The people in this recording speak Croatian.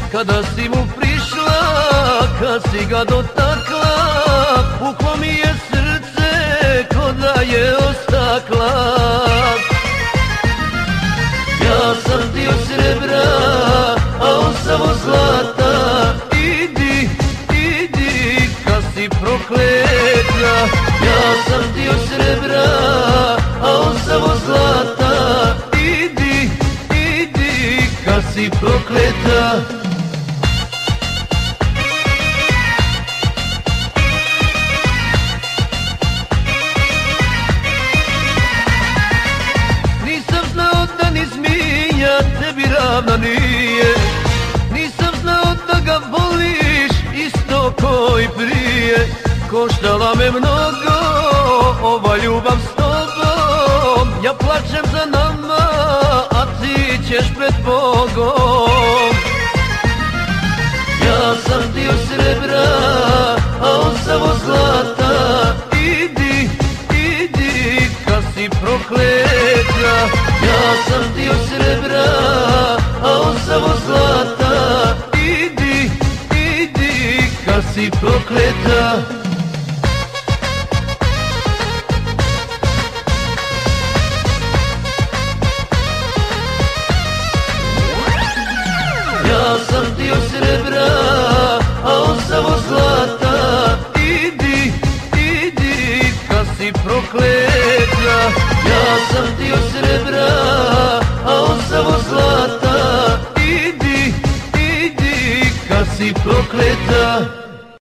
Kada si mu prišla, kad si ga dotakla, puklo mi je srce ko da je ostakla. Ja sam ti od srebra, a on samo zlata. Idi, idi, kad si prokleta. Ja sam ti od srebra, a on samo zlata. Idi, idi, kad si prokleta. Tebi ravna nije, nisam znao da ga voliš isto ko i prije. Koštala me mnogo ova ljubav s tobom, ja plačem za nama, a ti ćeš pred Bogom. Ja sam ti od srebra, a on samo zlata. Idi, idi, kad si prokleta. Ja sam ti od srebra, a on samo zlata. Idi, idi, kad si prokleta. Ja sam ti od srebra, a on samo zlata. Idi, idi, kad si prokleta. Ja sam ti od srebra, a on samo zlata. Idi, idi, kad si prokleta.